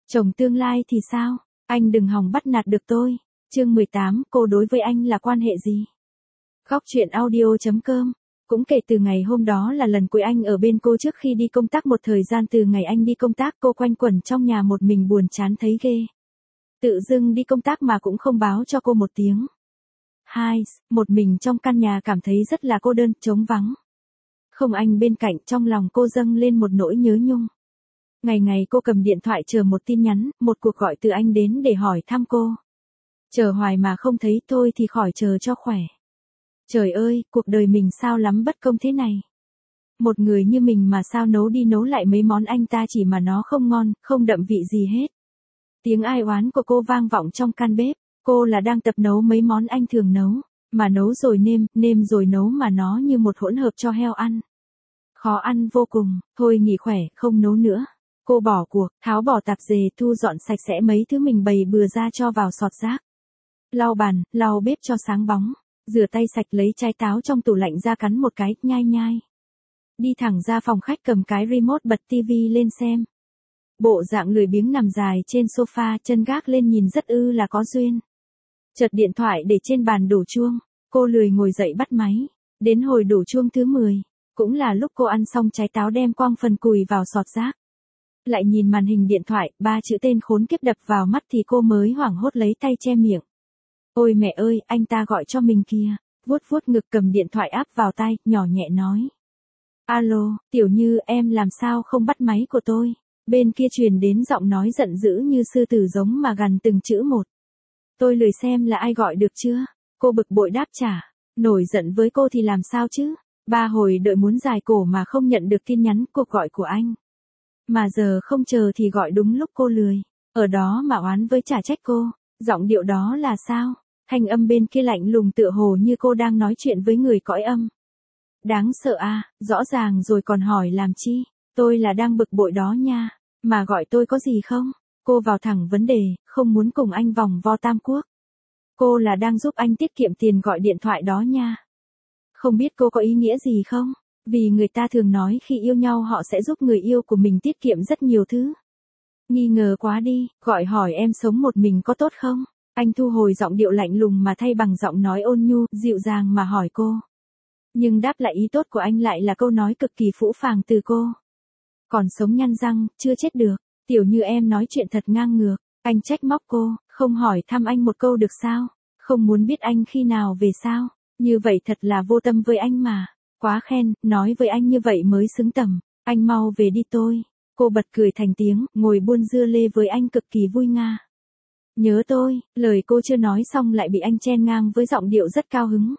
Chồng tương lai thì sao? Anh đừng hòng bắt nạt được tôi. Chương 18, cô đối với anh là quan hệ gì? Góc truyện audio.com. Cũng kể từ ngày hôm đó là lần cuối anh ở bên cô trước khi đi công tác, một thời gian từ ngày anh đi công tác cô quanh quẩn trong nhà một mình buồn chán thấy ghê. Tự dưng đi công tác mà cũng không báo cho cô một tiếng. Một mình trong căn nhà cảm thấy rất là cô đơn, trống vắng. Không anh bên cạnh, trong lòng cô dâng lên một nỗi nhớ nhung. Ngày ngày cô cầm điện thoại chờ một tin nhắn, một cuộc gọi từ anh đến để hỏi thăm cô. Chờ hoài mà không thấy, thôi thì khỏi chờ cho khỏe. Trời ơi, cuộc đời mình sao lắm bất công thế này. Một người như mình mà sao nấu đi nấu lại mấy món anh ta chỉ mà nó không ngon, không đậm vị gì hết. Tiếng ai oán của cô vang vọng trong căn bếp. Cô là đang tập nấu mấy món anh thường nấu. Mà nấu rồi nêm rồi nấu mà nó như một hỗn hợp cho heo ăn. Khó ăn vô cùng, thôi nghỉ khỏe, không nấu nữa. Cô bỏ cuộc, tháo bỏ tạp dề, thu dọn sạch sẽ mấy thứ mình bày bừa ra cho vào sọt rác. Lau bàn, lau bếp cho sáng bóng. Rửa tay sạch, lấy trái táo trong tủ lạnh ra cắn một cái, nhai nhai. Đi thẳng ra phòng khách cầm cái remote bật tivi lên xem. Bộ dạng lười biếng nằm dài trên sofa, chân gác lên nhìn rất là có duyên. Chợt điện thoại để trên bàn đổ chuông, cô lười ngồi dậy bắt máy. Đến hồi đổ chuông thứ 10, cũng là lúc cô ăn xong trái táo đem quăng phần cùi vào sọt rác. Lại nhìn màn hình điện thoại, 3 chữ tên khốn kiếp đập vào mắt thì cô mới hoảng hốt lấy tay che miệng. Ôi mẹ ơi, anh ta gọi cho mình kìa. Vuốt vuốt ngực cầm điện thoại áp vào tai, nhỏ nhẹ nói. Alo, Tiểu Như, em làm sao không bắt máy của tôi? Bên kia truyền đến giọng nói giận dữ như sư tử giống mà gằn từng chữ một. Tôi lười xem là ai gọi được chưa? Cô bực bội đáp trả. Nổi giận với cô thì làm sao chứ? 3 hồi đợi muốn dài cổ mà không nhận được tin nhắn cuộc gọi của anh. Mà giờ không chờ thì gọi đúng lúc cô lười. Ở đó mà oán với trả trách cô. Giọng điệu đó là sao? Thanh âm bên kia lạnh lùng tựa hồ như cô đang nói chuyện với người cõi âm. Đáng sợ à, rõ ràng rồi còn hỏi làm chi? Tôi là đang bực bội đó nha. Mà gọi tôi có gì không? Cô vào thẳng vấn đề, không muốn cùng anh vòng vo tam quốc. Cô là đang giúp anh tiết kiệm tiền gọi điện thoại đó nha. Không biết cô có ý nghĩa gì không? Vì người ta thường nói khi yêu nhau họ sẽ giúp người yêu của mình tiết kiệm rất nhiều thứ. Nghi ngờ quá đi, gọi hỏi em sống một mình có tốt không? Anh thu hồi giọng điệu lạnh lùng mà thay bằng giọng nói ôn nhu, dịu dàng mà hỏi cô. Nhưng đáp lại ý tốt của anh lại là câu nói cực kỳ phũ phàng từ cô. Còn sống nhăn răng, chưa chết được. Tiểu Như, em nói chuyện thật ngang ngược. Anh trách móc cô, không hỏi thăm anh một câu được sao? Không muốn biết anh khi nào về sao? Như vậy thật là vô tâm với anh mà. Quá khen, nói với anh như vậy mới xứng tầm. Anh mau về đi tôi. Cô bật cười thành tiếng, ngồi buôn dưa lê với anh cực kỳ vui nga. Nhớ tôi, lời cô chưa nói xong lại bị anh chen ngang với giọng điệu rất cao hứng.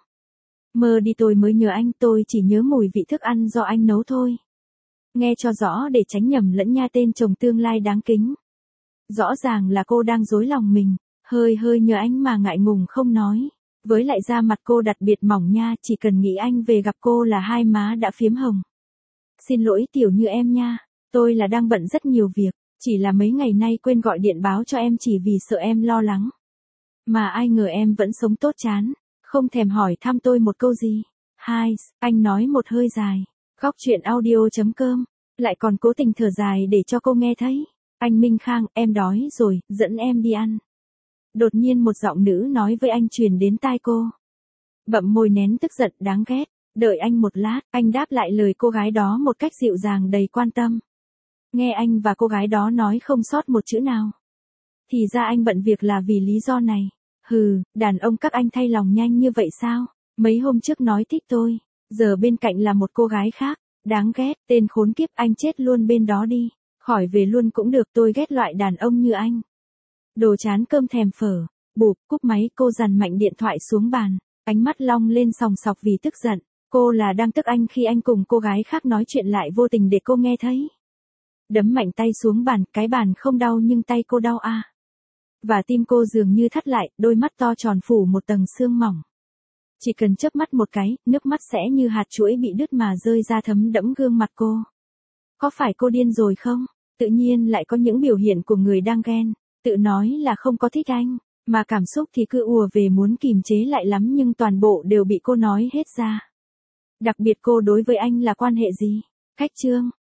Mơ đi, tôi mới nhớ anh, tôi chỉ nhớ mùi vị thức ăn do anh nấu thôi. Nghe cho rõ để tránh nhầm lẫn nha tên chồng tương lai đáng kính. Rõ ràng là cô đang dối lòng mình, hơi nhớ anh mà ngại ngùng không nói. Với lại da mặt cô đặc biệt mỏng nha, chỉ cần nghĩ anh về gặp cô là hai má đã phiếm hồng. Xin lỗi Tiểu Như em nha, tôi là đang bận rất nhiều việc, chỉ là mấy ngày nay quên gọi điện báo cho em chỉ vì sợ em lo lắng. Mà ai ngờ em vẫn sống tốt chán, không thèm hỏi thăm tôi một câu gì. Anh nói một hơi dài. Góc truyện audio.com, lại còn cố tình thở dài để cho cô nghe thấy. Anh Minh Khang, em đói rồi, dẫn em đi ăn. Đột nhiên một giọng nữ nói với anh truyền đến tai cô. Bậm môi nén tức giận, đáng ghét. Đợi anh một lát, anh đáp lại lời cô gái đó một cách dịu dàng đầy quan tâm. Nghe anh và cô gái đó nói không sót một chữ nào. Thì ra anh bận việc là vì lý do này. Đàn ông các anh thay lòng nhanh như vậy sao? Mấy hôm trước nói thích tôi, giờ bên cạnh là một cô gái khác. Đáng ghét, tên khốn kiếp, anh chết luôn bên đó đi. Khỏi về luôn cũng được, tôi ghét loại đàn ông như anh. Đồ chán cơm thèm phở. Bụp, cúp máy, cô dằn mạnh điện thoại xuống bàn. Ánh mắt long lên sòng sọc vì tức giận. Cô là đang tức anh khi anh cùng cô gái khác nói chuyện lại vô tình để cô nghe thấy. Đấm mạnh tay xuống bàn, cái bàn không đau nhưng tay cô đau à. Và tim cô dường như thắt lại, đôi mắt to tròn phủ một tầng sương mỏng. Chỉ cần chớp mắt một cái, nước mắt sẽ như hạt chuỗi bị đứt mà rơi ra thấm đẫm gương mặt cô. Có phải cô điên rồi không? Tự nhiên lại có những biểu hiện của người đang ghen. Tự nói là không có thích anh, mà cảm xúc thì cứ ùa về muốn kìm chế lại lắm nhưng toàn bộ đều bị cô nói hết ra. Đặc biệt cô đối với anh là quan hệ gì? Cách chương.